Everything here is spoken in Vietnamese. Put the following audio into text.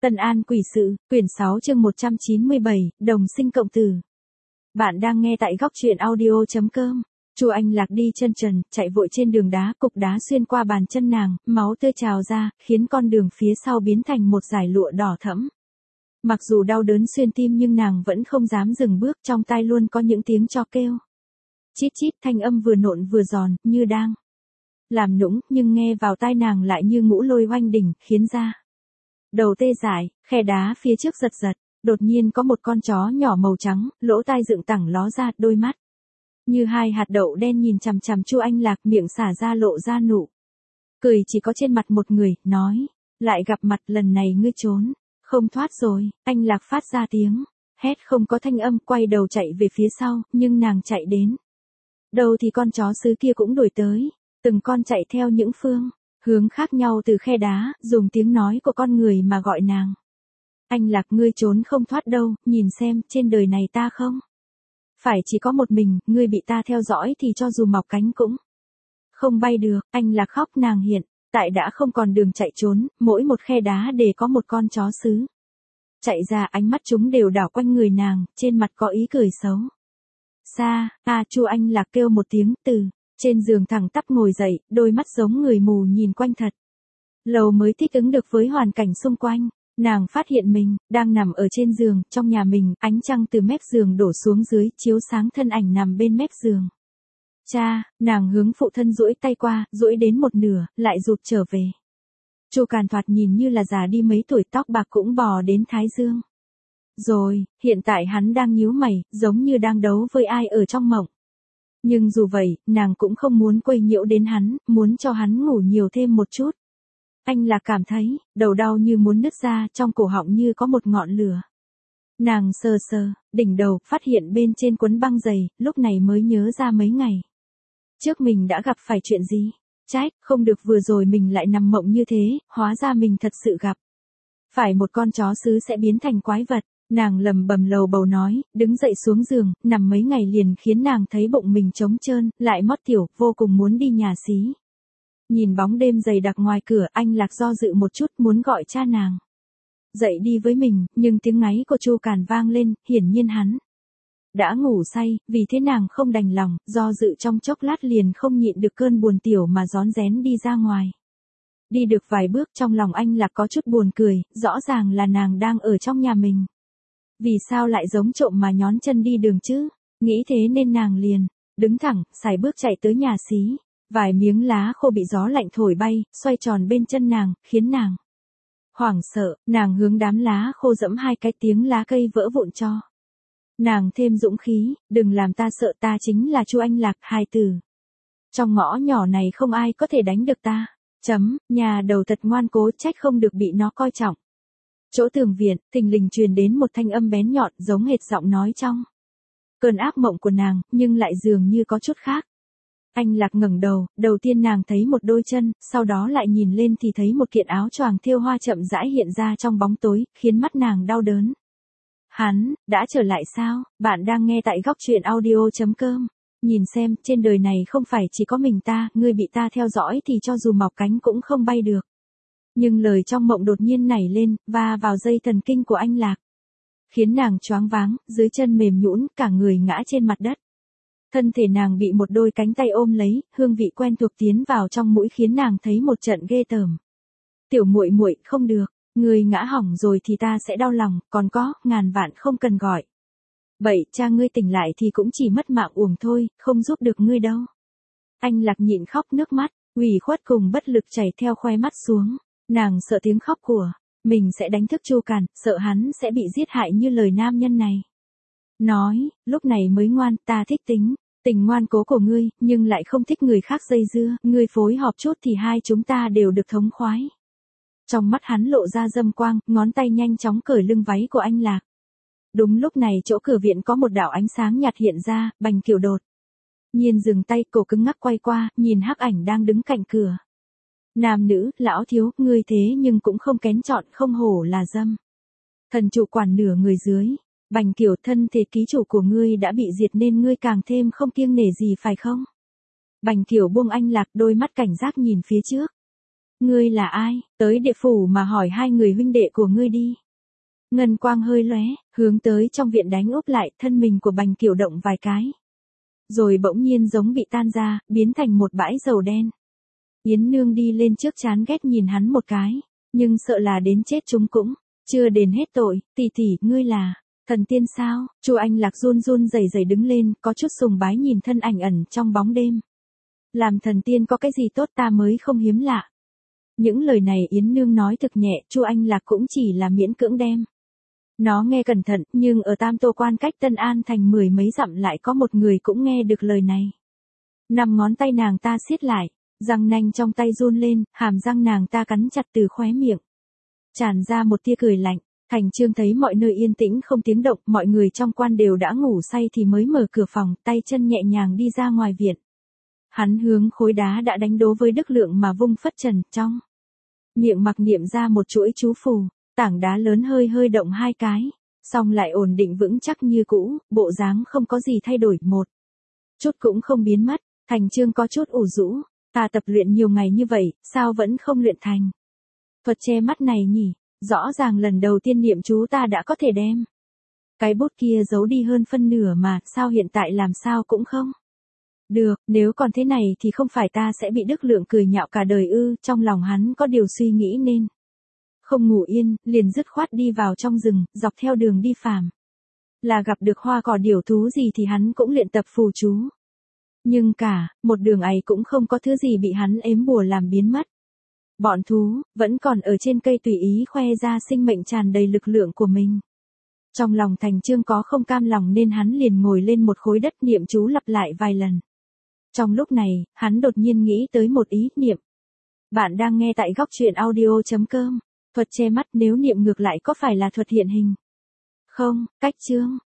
Tân An Quỷ Sự, quyển 6 chương 197, đồng sinh cộng tử. Bạn đang nghe tại góc truyện audio.com. Chu Anh Lạc đi chân trần, chạy vội trên đường đá, cục đá xuyên qua bàn chân nàng, máu tươi trào ra, khiến con đường phía sau biến thành một dải lụa đỏ thẫm. Mặc dù đau đớn xuyên tim nhưng nàng vẫn không dám dừng bước, trong tai luôn có những tiếng chó kêu. Chít chít, thanh âm vừa nộn vừa giòn, như đang làm nũng, nhưng nghe vào tai nàng lại như ngũ lôi oanh đỉnh, khiến ra đầu tê dại, khe đá phía trước giật giật, đột nhiên có một con chó nhỏ màu trắng, lỗ tai dựng thẳng ló ra, đôi mắt như hai hạt đậu đen nhìn chằm chằm Chu Anh Lạc, miệng xả ra lộ ra nụ cười chỉ có trên mặt một người, nói, lại gặp mặt, lần này ngươi trốn không thoát rồi. Anh Lạc phát ra tiếng hét không có thanh âm, quay đầu chạy về phía sau, nhưng nàng chạy đến đâu thì con chó sứ kia cũng đuổi tới, từng con chạy theo những phương hướng khác nhau từ khe đá, dùng tiếng nói của con người mà gọi nàng. Anh Lạc, ngươi trốn không thoát đâu, nhìn xem, trên đời này ta không phải chỉ có một mình, ngươi bị ta theo dõi thì cho dù mọc cánh cũng không bay được. Anh Lạc khóc, nàng hiện tại đã không còn đường chạy trốn, mỗi một khe đá để có một con chó sứ chạy ra, ánh mắt chúng đều đảo quanh người nàng, trên mặt có ý cười xấu xa. Chu Anh Lạc kêu một tiếng, từ trên giường thẳng tắp ngồi dậy, đôi mắt giống người mù nhìn quanh thật lâu mới thích ứng được với hoàn cảnh xung quanh. Nàng phát hiện mình đang nằm ở trên giường, trong nhà mình, ánh trăng từ mép giường đổ xuống dưới, chiếu sáng thân ảnh nằm bên mép giường. Cha, nàng hướng phụ thân duỗi tay qua, duỗi đến một nửa, lại rụt trở về. Chu Càn thoạt nhìn như là già đi mấy tuổi, tóc bạc cũng bò đến thái dương. Rồi, hiện tại hắn đang nhíu mày, giống như đang đấu với ai ở trong mộng. Nhưng dù vậy, nàng cũng không muốn quấy nhiễu đến hắn, muốn cho hắn ngủ nhiều thêm một chút. Anh Lạc cảm thấy, đầu đau như muốn nứt ra, trong cổ họng như có một ngọn lửa. Nàng sờ sờ đỉnh đầu, phát hiện bên trên quấn băng dày, lúc này mới nhớ ra mấy ngày trước mình đã gặp phải chuyện gì. Trách, không được, vừa rồi mình lại nằm mộng như thế, hóa ra mình thật sự gặp phải một con chó sứ sẽ biến thành quái vật. Nàng lầm bầm lầu bầu nói, đứng dậy xuống giường, nằm mấy ngày liền khiến nàng thấy bụng mình trống trơn, lại mót tiểu, vô cùng muốn đi nhà xí. Nhìn bóng đêm dày đặc ngoài cửa, anh Lạc do dự một chút, muốn gọi cha nàng dậy đi với mình, nhưng tiếng ngáy của Chu Càn vang lên, hiển nhiên hắn đã ngủ say, vì thế nàng không đành lòng, do dự trong chốc lát liền không nhịn được cơn buồn tiểu mà rón rén đi ra ngoài. Đi được vài bước, trong lòng anh Lạc có chút buồn cười, rõ ràng là nàng đang ở trong nhà mình. Vì sao lại giống trộm mà nhón chân đi đường chứ? Nghĩ thế nên nàng liền đứng thẳng, sải bước chạy tới nhà xí. Vài miếng lá khô bị gió lạnh thổi bay, xoay tròn bên chân nàng, khiến nàng hoảng sợ. Nàng hướng đám lá khô dẫm hai cái, tiếng lá cây vỡ vụn cho nàng thêm dũng khí. Đừng làm ta sợ, ta chính là Chu Anh Lạc, hài tử trong ngõ nhỏ này không ai có thể đánh được ta. Nhà đầu thật ngoan cố, trách không được bị nó coi trọng. Chỗ tường viện, thình lình truyền đến một thanh âm bén nhọn, giống hệt giọng nói trong cơn ác mộng của nàng, nhưng lại dường như có chút khác. Anh Lạc ngẩng đầu, đầu tiên nàng thấy một đôi chân, sau đó lại nhìn lên thì thấy một kiện áo choàng thêu hoa chậm rãi hiện ra trong bóng tối, khiến mắt nàng đau đớn. Hắn đã trở lại sao? Bạn đang nghe tại góc truyện audio.com. Nhìn xem, trên đời này không phải chỉ có mình ta, ngươi bị ta theo dõi thì cho dù mọc cánh cũng không bay được. Nhưng lời trong mộng đột nhiên nảy lên, va vào dây thần kinh của anh Lạc, khiến nàng choáng váng, dưới chân mềm nhũn, cả người ngã trên mặt đất. Thân thể nàng bị một đôi cánh tay ôm lấy, hương vị quen thuộc tiến vào trong mũi khiến nàng thấy một trận ghê tởm. Tiểu muội muội, không được, ngươi ngã hỏng rồi thì ta sẽ đau lòng, còn có, ngàn vạn không cần gọi. Vậy, cha ngươi tỉnh lại thì cũng chỉ mất mạng uổng thôi, không giúp được ngươi đâu. Anh Lạc nhịn khóc, nước mắt ủy khuất cùng bất lực chảy theo khóe mắt xuống. Nàng sợ tiếng khóc của mình sẽ đánh thức Chu Càn, sợ hắn sẽ bị giết hại như lời nam nhân này nói. Lúc này mới ngoan, ta thích tình ngoan cố của ngươi, nhưng lại không thích người khác dây dưa, ngươi phối hợp chút thì hai chúng ta đều được thống khoái. Trong mắt hắn lộ ra dâm quang, ngón tay nhanh chóng cởi lưng váy của anh Lạc. Đúng lúc này chỗ cửa viện có một đạo ánh sáng nhạt hiện ra, Bành Kiểu đột nhiên dừng tay, cổ cứng ngắc quay qua, nhìn hắc ảnh đang đứng cạnh cửa. Nam nữ, lão thiếu, ngươi thế nhưng cũng không kén chọn, không hổ là dâm thần chủ quản nửa người dưới. Bành Kiểu, thân thể ký chủ của ngươi đã bị diệt nên ngươi càng thêm không kiêng nể gì phải không? Bành Kiểu buông anh Lạc, đôi mắt cảnh giác nhìn phía trước. Ngươi là ai, tới địa phủ mà hỏi hai người huynh đệ của ngươi đi. Ngân quang hơi lóe, hướng tới trong viện đánh úp lại, thân mình của Bành Kiểu động vài cái. Rồi bỗng nhiên giống bị tan ra, biến thành một bãi dầu đen. Yến Nương đi lên trước chán ghét nhìn hắn một cái, nhưng sợ là đến chết chúng cũng chưa đền hết tội. Tỷ tỷ, ngươi là thần tiên sao? Chu Anh Lạc run run rẩy rẩy đứng lên, có chút sùng bái nhìn thân ảnh ẩn trong bóng đêm. Làm thần tiên có cái gì tốt ta mới không hiếm lạ. Những lời này Yến Nương nói thực nhẹ, Chu Anh Lạc cũng chỉ là miễn cưỡng đem. Nó nghe cẩn thận, nhưng ở Tam Tô Quan cách Tân An thành 10 mấy dặm lại có một người cũng nghe được lời này. 5 ngón tay nàng ta siết lại, răng nanh trong tay run lên, hàm răng nàng ta cắn chặt từ khóe miệng. Tràn ra một tia cười lạnh. Thành Trương thấy mọi nơi yên tĩnh không tiếng động, mọi người trong quan đều đã ngủ say thì mới mở cửa phòng, tay chân nhẹ nhàng đi ra ngoài viện. Hắn hướng khối đá đã đánh đố với Đức Lượng mà vung phất trần, trong miệng mặc niệm ra một chuỗi chú phù, tảng đá lớn hơi hơi động 2 cái, xong lại ổn định vững chắc như cũ, bộ dáng không có gì thay đổi, một chút cũng không biến mất. Thành Trương có chút ủ rũ, ta tập luyện nhiều ngày như vậy, sao vẫn không luyện thành thuật che mắt này nhỉ? Rõ ràng lần đầu tiên niệm chú ta đã có thể đem cái bút kia giấu đi hơn phân nửa mà, sao hiện tại làm sao cũng không được, nếu còn thế này thì không phải ta sẽ bị Đức Lượng cười nhạo cả đời ư? Trong lòng hắn có điều suy nghĩ nên không ngủ yên, liền dứt khoát đi vào trong rừng, dọc theo đường đi phàm. Là gặp được hoa cỏ điểu thú gì thì hắn cũng luyện tập phù chú. Nhưng cả, một đường ấy cũng không có thứ gì bị hắn ếm bùa làm biến mất. Bọn thú, vẫn còn ở trên cây tùy ý khoe ra sinh mệnh tràn đầy lực lượng của mình. Trong lòng Thành Trương có không cam lòng nên hắn liền ngồi lên một khối đất niệm chú lặp lại vài lần. Trong lúc này, hắn đột nhiên nghĩ tới một ý niệm. Bạn đang nghe tại góc truyện audio.com. Thuật che mắt nếu niệm ngược lại có phải là thuật hiện hình? Không, cách chương.